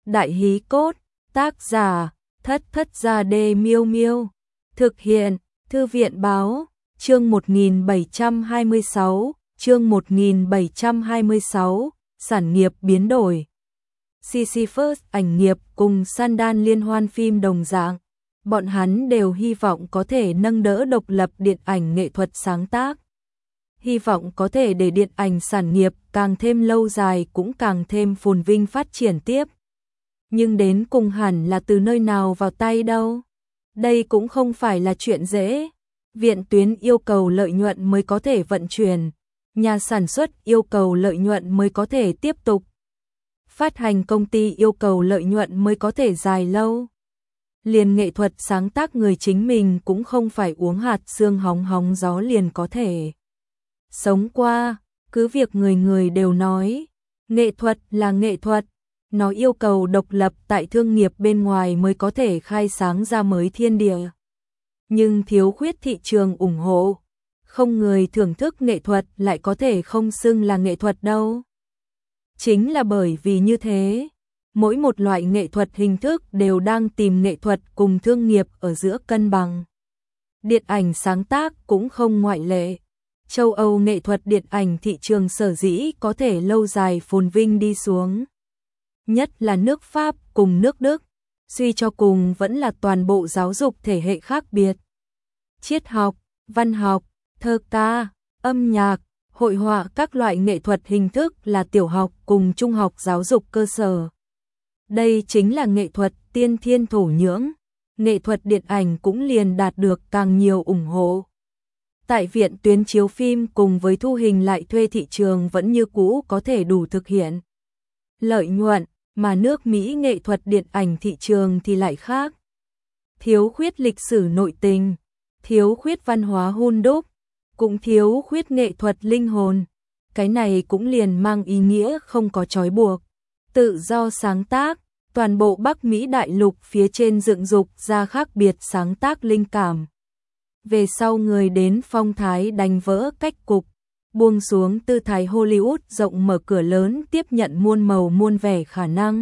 Đại hí cốt, tác giả, Thất Thất Gia Đê Miêu Miêu. Thực hiện, Thư viện Báo, chương 1726, chương 1726, sản nghiệp biến đổi. Sisyphus ảnh nghiệp cùng Sandal liên hoan phim đồng dạng. Bọn hắn đều hy vọng có thể nâng đỡ độc lập điện ảnh nghệ thuật sáng tác. Hy vọng có thể để điện ảnh sản nghiệp càng thêm lâu dài cũng càng thêm phồn vinh phát triển tiếp. Nhưng đến cùng hẳn là từ nơi nào vào tay đâu. Đây cũng không phải là chuyện dễ. Viện tuyến yêu cầu lợi nhuận mới có thể vận chuyển. Nhà sản xuất yêu cầu lợi nhuận mới có thể tiếp tục. Phát hành công ty yêu cầu lợi nhuận mới có thể dài lâu. Liền nghệ thuật sáng tác người chính mình cũng không phải uống hạt sương hóng hóng gió liền có thể sống qua. Cứ việc người người đều nói, nghệ thuật là nghệ thuật, nó yêu cầu độc lập tại thương nghiệp bên ngoài mới có thể khai sáng ra mới thiên địa. Nhưng thiếu khuyết thị trường ủng hộ, không người thưởng thức nghệ thuật lại có thể không xưng là nghệ thuật đâu. Chính là bởi vì như thế, mỗi một loại nghệ thuật hình thức đều đang tìm nghệ thuật cùng thương nghiệp ở giữa cân bằng. Điện ảnh sáng tác cũng không ngoại lệ. Châu Âu nghệ thuật điện ảnh thị trường sở dĩ có thể lâu dài phồn vinh đi xuống. Nhất là nước Pháp cùng nước Đức, suy cho cùng vẫn là toàn bộ giáo dục thể hệ khác biệt. Triết học, văn học, thơ ca, âm nhạc, hội họa các loại nghệ thuật hình thức là tiểu học cùng trung học giáo dục cơ sở. Đây chính là nghệ thuật tiên thiên thổ nhưỡng, nghệ thuật điện ảnh cũng liền đạt được càng nhiều ủng hộ. Tại viện tuyến chiếu phim cùng với thu hình lại thuê thị trường vẫn như cũ có thể đủ thực hiện lợi nhuận, mà nước Mỹ nghệ thuật điện ảnh thị trường thì lại khác. Thiếu khuyết lịch sử nội tình, thiếu khuyết văn hóa hun đúc, cũng thiếu khuyết nghệ thuật linh hồn. Cái này cũng liền mang ý nghĩa không có trói buộc, tự do sáng tác, toàn bộ Bắc Mỹ đại lục phía trên dựng dục ra khác biệt sáng tác linh cảm. Về sau người đến phong thái đánh vỡ cách cục, buông xuống tư thái Hollywood rộng mở cửa lớn tiếp nhận muôn màu muôn vẻ khả năng.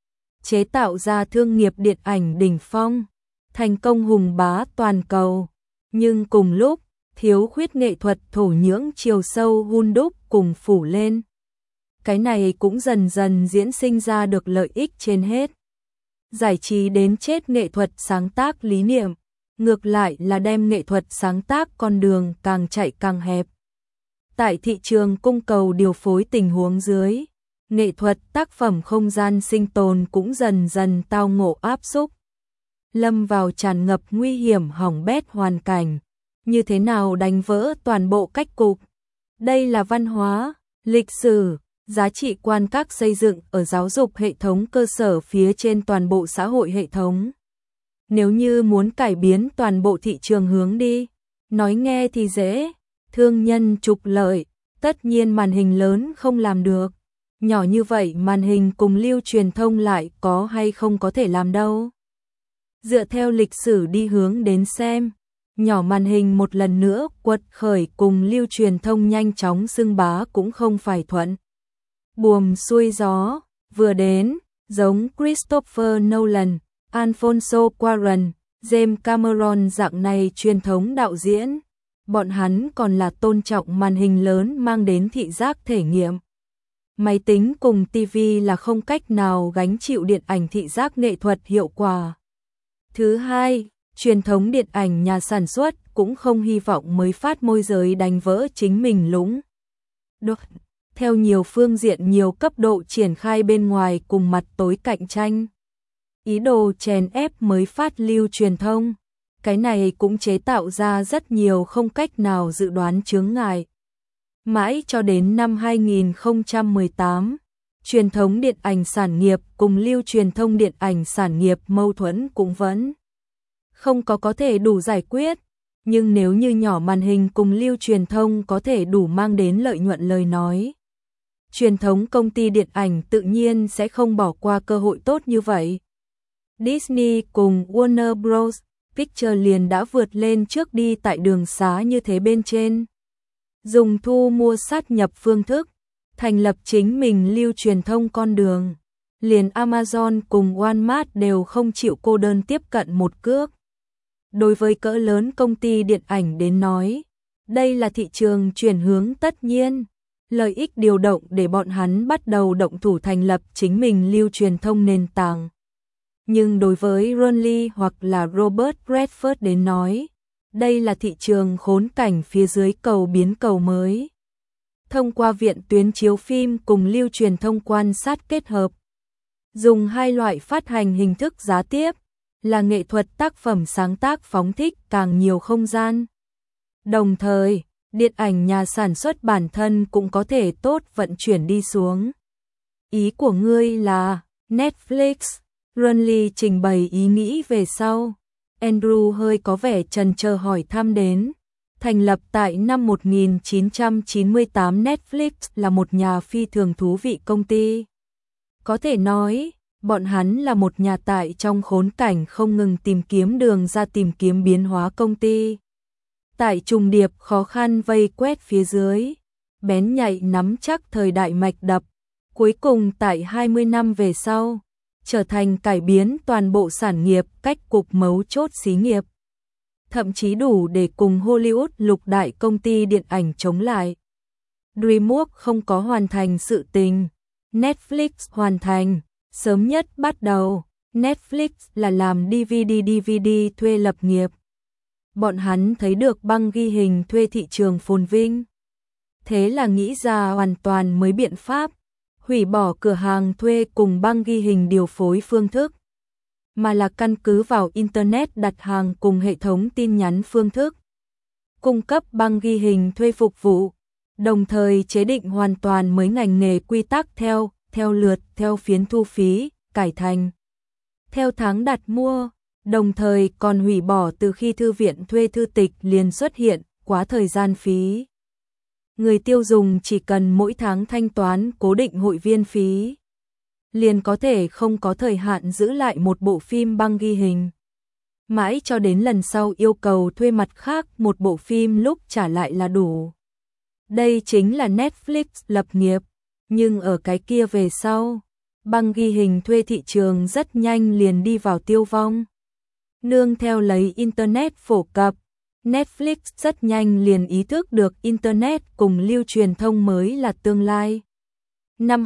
Chế tạo ra thương nghiệp điện ảnh đỉnh phong, thành công hùng bá toàn cầu. Nhưng cùng lúc, thiếu khuyết nghệ thuật thổ nhưỡng chiều sâu hun đúc cùng phủ lên. Cái này cũng dần dần diễn sinh ra được lợi ích trên hết. Giải trí đến chết nghệ thuật sáng tác lý niệm, ngược lại là đem nghệ thuật sáng tác con đường càng chạy càng hẹp. Tại thị trường cung cầu điều phối tình huống dưới, nghệ thuật tác phẩm không gian sinh tồn cũng dần dần tao ngộ áp xúc. Lâm vào tràn ngập nguy hiểm hỏng bét hoàn cảnh. Như thế nào đánh vỡ toàn bộ cách cục? Đây là văn hóa, lịch sử, giá trị quan các xây dựng ở giáo dục hệ thống cơ sở phía trên toàn bộ xã hội hệ thống. Nếu như muốn cải biến toàn bộ thị trường hướng đi, nói nghe thì dễ, thương nhân trục lợi, tất nhiên màn hình lớn không làm được. Nhỏ như vậy màn hình cùng lưu truyền thông lại có hay không có thể làm đâu. Dựa theo lịch sử đi hướng đến xem, nhỏ màn hình một lần nữa quật khởi cùng lưu truyền thông nhanh chóng xưng bá cũng không phải thuận buồm xuôi gió. Vừa đến, giống Christopher Nolan, Alfonso Cuarón, James Cameron dạng này truyền thống đạo diễn, bọn hắn còn là tôn trọng màn hình lớn mang đến thị giác thể nghiệm. Máy tính cùng TV là không cách nào gánh chịu điện ảnh thị giác nghệ thuật hiệu quả. Thứ hai, truyền thống điện ảnh nhà sản xuất cũng không hy vọng mới phát môi giới đánh vỡ chính mình lũng đoạn. Theo nhiều phương diện nhiều cấp độ triển khai bên ngoài cùng mặt tối cạnh tranh. Ý đồ chèn ép mới phát lưu truyền thông. Cái này cũng chế tạo ra rất nhiều không cách nào dự đoán chướng ngại. Mãi cho đến năm 2018, truyền thống điện ảnh sản nghiệp cùng lưu truyền thông điện ảnh sản nghiệp mâu thuẫn cũng vẫn không có thể đủ giải quyết. Nhưng nếu như nhỏ màn hình cùng lưu truyền thông có thể đủ mang đến lợi nhuận lời nói, truyền thống công ty điện ảnh tự nhiên sẽ không bỏ qua cơ hội tốt như vậy. Disney cùng Warner Bros. Pictures liền đã vượt lên trước đi tại đường xá như thế bên trên. Dùng thu mua sát nhập phương thức, thành lập chính mình lưu truyền thông con đường. liền Amazon cùng Walmart đều không chịu cô đơn tiếp cận một cước. Đối với cỡ lớn công ty điện ảnh đến nói, đây là thị trường chuyển hướng tất nhiên, lợi ích điều động để bọn hắn bắt đầu động thủ thành lập chính mình lưu truyền thông nền tảng. Nhưng đối với Ron Lee hoặc là Robert Redford đến nói, đây là thị trường khốn cảnh phía dưới cầu biến cầu mới. Thông qua viện tuyến chiếu phim cùng lưu truyền thông quan sát kết hợp, dùng hai loại phát hành hình thức giá tiếp, là nghệ thuật tác phẩm sáng tác phóng thích càng nhiều không gian. Đồng thời, điện ảnh nhà sản xuất bản thân cũng có thể tốt vận chuyển đi xuống. Ý của ngươi là Netflix. Runley trình bày ý nghĩ về sau. Andrew hơi có vẻ chần chờ hỏi thăm đến. Thành lập tại năm 1998, Netflix là một nhà phi thường thú vị công ty. Có thể nói, bọn hắn là một nhà tại trong khốn cảnh không ngừng tìm kiếm đường ra, tìm kiếm biến hóa công ty. Tại trùng điệp khó khăn vây quét phía dưới, bén nhạy nắm chắc thời đại mạch đập, cuối cùng tại 20 năm về sau, trở thành cải biến toàn bộ sản nghiệp cách cục mấu chốt xí nghiệp. Thậm chí đủ để cùng Hollywood lục đại công ty điện ảnh chống lại. DreamWorks không có hoàn thành sự tình, Netflix hoàn thành. Sớm nhất bắt đầu, Netflix là làm DVD thuê lập nghiệp. Bọn hắn thấy được băng ghi hình thuê thị trường phồn vinh. Thế là nghĩ ra hoàn toàn mới biện pháp, hủy bỏ cửa hàng thuê cùng băng ghi hình điều phối phương thức, mà là căn cứ vào Internet đặt hàng cùng hệ thống tin nhắn phương thức, cung cấp băng ghi hình thuê phục vụ, đồng thời chế định hoàn toàn mới ngành nghề quy tắc theo lượt, theo phiến thu phí, cải thành theo tháng đặt mua, đồng thời còn hủy bỏ từ khi thư viện thuê thư tịch liền xuất hiện quá thời gian phí. Người tiêu dùng chỉ cần mỗi tháng thanh toán cố định hội viên phí, liền có thể không có thời hạn giữ lại một bộ phim băng ghi hình. Mãi cho đến lần sau yêu cầu thuê mặt khác một bộ phim lúc trả lại là đủ. Đây chính là Netflix lập nghiệp, nhưng ở cái kia về sau, băng ghi hình thuê thị trường rất nhanh liền đi vào tiêu vong. Nương theo lấy Internet phổ cập, Netflix rất nhanh liền ý thức được Internet cùng lưu truyền thông mới là tương lai. Năm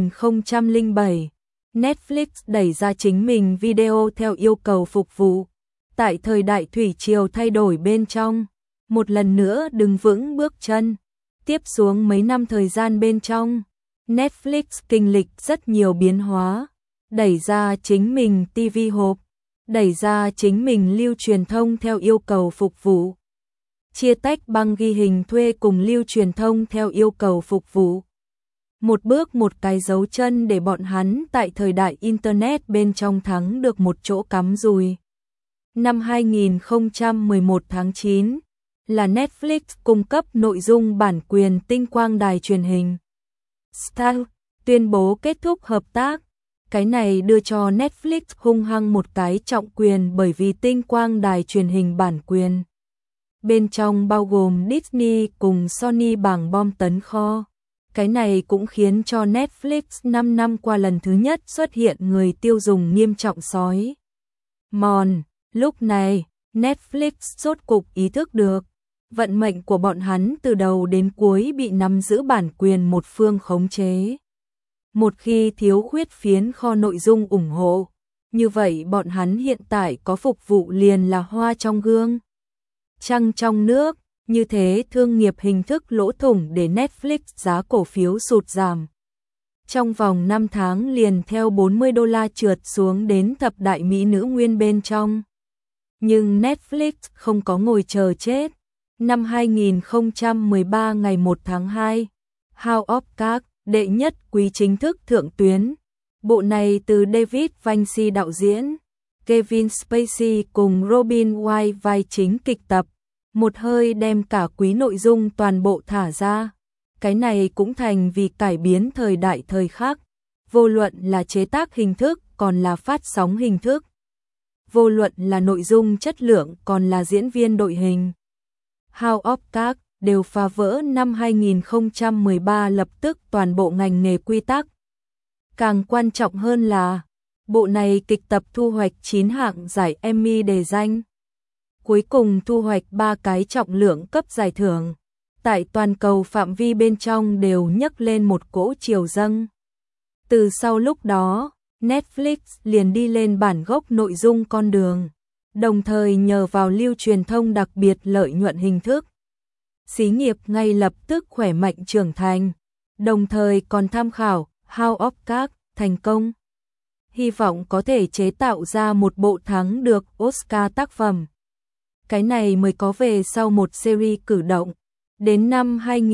2007, Netflix đẩy ra chính mình video theo yêu cầu phục vụ. Tại thời đại thủy triều thay đổi bên trong, một lần nữa đứng vững bước chân. Tiếp xuống mấy năm thời gian bên trong, Netflix kinh lịch rất nhiều biến hóa, đẩy ra chính mình TV hộp, đẩy ra chính mình lưu truyền thông theo yêu cầu phục vụ, chia tách băng ghi hình thuê cùng lưu truyền thông theo yêu cầu phục vụ. Một bước một cái dấu chân để bọn hắn tại thời đại Internet bên trong thắng được một chỗ cắm rùi. Năm 2011 tháng 9, là Netflix cung cấp nội dung bản quyền tinh quang đài truyền hình Star tuyên bố kết thúc hợp tác. Cái này đưa cho Netflix hung hăng một cái trọng quyền, bởi vì tinh quang đài truyền hình bản quyền bên trong bao gồm Disney cùng Sony bảng bom tấn kho. Cái này cũng khiến cho Netflix 5 năm qua lần thứ nhất xuất hiện người tiêu dùng nghiêm trọng sói mòn. Lúc này, Netflix rốt cục ý thức được, vận mệnh của bọn hắn từ đầu đến cuối bị nắm giữ bản quyền một phương khống chế. Một khi thiếu khuyết phiến kho nội dung ủng hộ, như vậy bọn hắn hiện tại có phục vụ liền là hoa trong gương, trăng trong nước. Như thế thương nghiệp hình thức lỗ thủng để Netflix giá cổ phiếu sụt giảm. Trong vòng 5 tháng liền theo $40 trượt xuống đến thập đại mỹ nữ nguyên bên trong. Nhưng Netflix không có ngồi chờ chết. Năm 2013 ngày 1 tháng 2, House of Cards đệ nhất quý chính thức thượng tuyến. Bộ này từ David Vinci đạo diễn, Kevin Spacey cùng Robin Wright vai chính kịch tập. Một hơi đem cả quý nội dung toàn bộ thả ra. Cái này cũng thành vì cải biến thời đại thời khắc. Vô luận là chế tác hình thức còn là phát sóng hình thức. Vô luận là nội dung chất lượng còn là diễn viên đội hình. House of Cards đều phá vỡ năm 2013 lập tức toàn bộ ngành nghề quy tắc. Càng quan trọng hơn là, bộ này kịch tập thu hoạch 9 hạng giải Emmy đề danh. Cuối cùng thu hoạch 3 cái trọng lượng cấp giải thưởng. Tại toàn cầu phạm vi bên trong đều nhấc lên một cỗ triều dâng. Từ sau lúc đó, Netflix liền đi lên bản gốc nội dung con đường, đồng thời nhờ vào lưu truyền thông đặc biệt lợi nhuận hình thức. Xí nghiệp ngay lập tức khỏe mạnh trưởng thành, đồng thời còn tham khảo House of Cards thành công. Hy vọng có thể chế tạo ra một bộ thắng được Oscar tác phẩm. Cái này mới có về sau một series cử động. Đến năm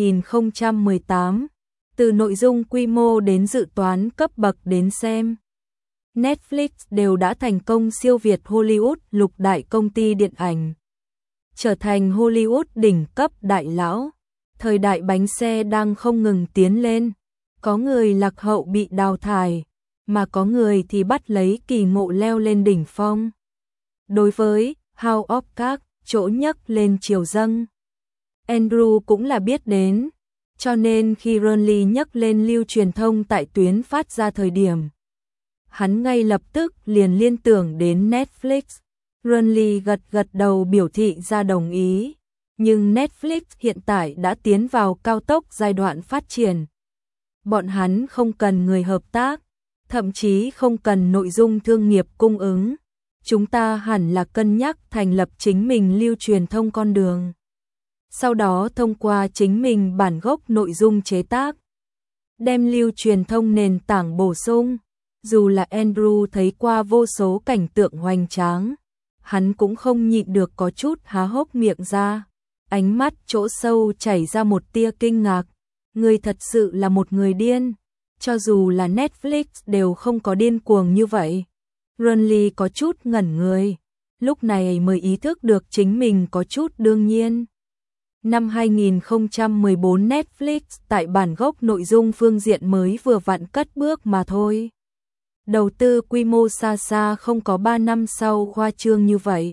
2018, từ nội dung quy mô đến dự toán cấp bậc đến xem, Netflix đều đã thành công siêu việt Hollywood lục đại công ty điện ảnh, trở thành Hollywood đỉnh cấp đại lão. Thời đại bánh xe đang không ngừng tiến lên, có người lạc hậu bị đào thải, mà có người thì bắt lấy kỳ ngộ leo lên đỉnh phong. Đối với House of Cards, chỗ nhấc lên triều dâng, Andrew cũng là biết đến, cho nên khi Ronly nhấc lên lưu truyền thông tại tuyến phát ra thời điểm, hắn ngay lập tức liền liên tưởng đến Netflix. Ronly gật gật đầu biểu thị ra đồng ý, nhưng Netflix hiện tại đã tiến vào cao tốc giai đoạn phát triển. Bọn hắn không cần người hợp tác, thậm chí không cần nội dung thương nghiệp cung ứng. Chúng ta hẳn là cân nhắc thành lập chính mình lưu truyền thông con đường. Sau đó thông qua chính mình bản gốc nội dung chế tác, đem lưu truyền thông nền tảng bổ sung. Dù là Andrew thấy qua vô số cảnh tượng hoành tráng, hắn cũng không nhịn được có chút há hốc miệng ra. Ánh mắt chỗ sâu chảy ra một tia kinh ngạc. Người thật sự là một người điên. Cho dù là Netflix đều không có điên cuồng như vậy. Ronly có chút ngẩn người, lúc này mới ý thức được chính mình có chút đương nhiên. Năm 2014 Netflix tại bản gốc nội dung phương diện mới vừa vặn cất bước mà thôi. Đầu tư quy mô xa xa không có 3 năm sau khoa trương như vậy.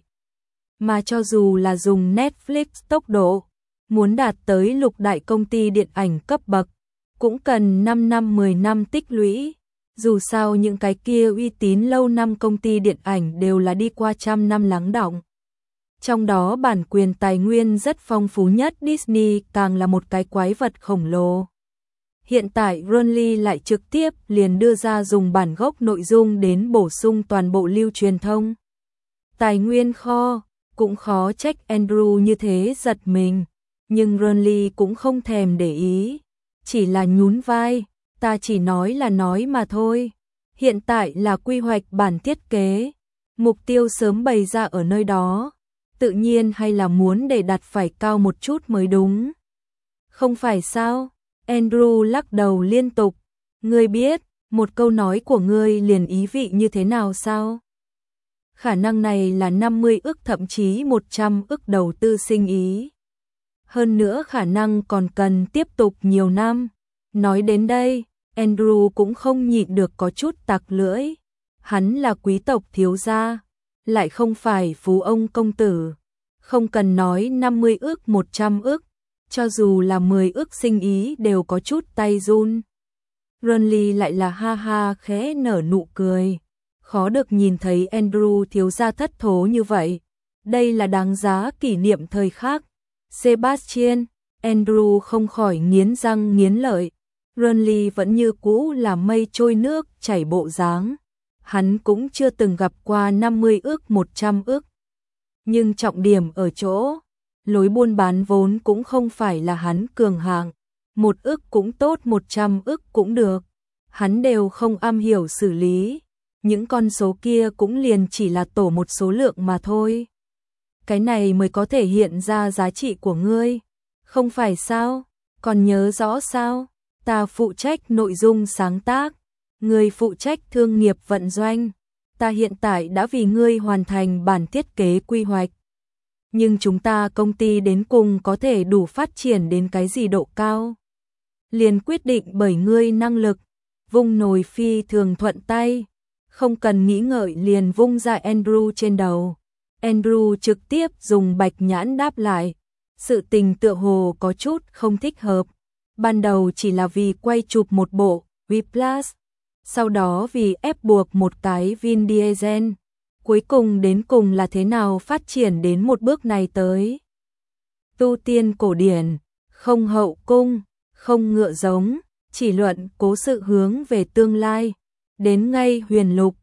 Mà cho dù là dùng Netflix tốc độ, muốn đạt tới lục đại công ty điện ảnh cấp bậc, cũng cần 5 năm 10 năm tích lũy. Dù sao những cái kia uy tín lâu năm công ty điện ảnh đều là đi qua trăm năm lắng đọng. Trong đó bản quyền tài nguyên rất phong phú nhất Disney càng là một cái quái vật khổng lồ. Hiện tại Ronly lại trực tiếp liền đưa ra dùng bản gốc nội dung đến bổ sung toàn bộ lưu truyền thông. Tài nguyên kho, cũng khó trách Andrew như thế giật mình, nhưng Ronly cũng không thèm để ý, chỉ là nhún vai, ta chỉ nói là nói mà thôi. Hiện tại là quy hoạch bản thiết kế, mục tiêu sớm bày ra ở nơi đó, tự nhiên hay là muốn để đặt phải cao một chút mới đúng. Không phải sao? Andrew lắc đầu liên tục, ngươi biết, một câu nói của ngươi liền ý vị như thế nào sao? Khả năng này là 50 ức thậm chí 100 ức đầu tư sinh ý. Hơn nữa khả năng còn cần tiếp tục nhiều năm. Nói đến đây, Andrew cũng không nhịn được có chút tặc lưỡi. Hắn là quý tộc thiếu gia, lại không phải phú ông công tử. Không cần nói 50 ức 100 ức, cho dù là 10 ức sinh ý đều có chút tay run. Ronly lại là ha ha khẽ nở nụ cười. Khó được nhìn thấy Andrew thiếu gia thất thố như vậy. Đây là đáng giá kỷ niệm thời khắc. Sebastian, Andrew không khỏi nghiến răng nghiến lợi. Ronly vẫn như cũ là mây trôi nước chảy bộ dáng. Hắn cũng chưa từng gặp qua 50 ức 100 ức. Nhưng trọng điểm ở chỗ, lối buôn bán vốn cũng không phải là hắn cường hạng. 1 ức cũng tốt 100 ức cũng được. Hắn đều không am hiểu xử lý. Những con số kia cũng liền chỉ là tổ một số lượng mà thôi. Cái này mới có thể hiện ra giá trị của ngươi. Không phải sao? Còn nhớ rõ sao? Ta phụ trách nội dung sáng tác, ngươi phụ trách thương nghiệp vận doanh. Ta hiện tại đã vì ngươi hoàn thành bản thiết kế quy hoạch. Nhưng chúng ta công ty đến cùng có thể đủ phát triển đến cái gì độ cao? Liền quyết định bởi ngươi năng lực. Vung nồi phi thường thuận tay. Không cần nghĩ ngợi liền vung ra Andrew trên đầu. Andrew trực tiếp dùng bạch nhãn đáp lại. Sự tình tựa hồ có chút không thích hợp. Ban đầu chỉ là vì quay chụp một bộ Whiplash, sau đó vì ép buộc một cái Vin Diesel, cuối cùng đến cùng là thế nào phát triển đến một bước này tới. Tu tiên cổ điển, không hậu cung, không ngựa giống, chỉ luận cố sự hướng về tương lai, đến ngay huyền lục,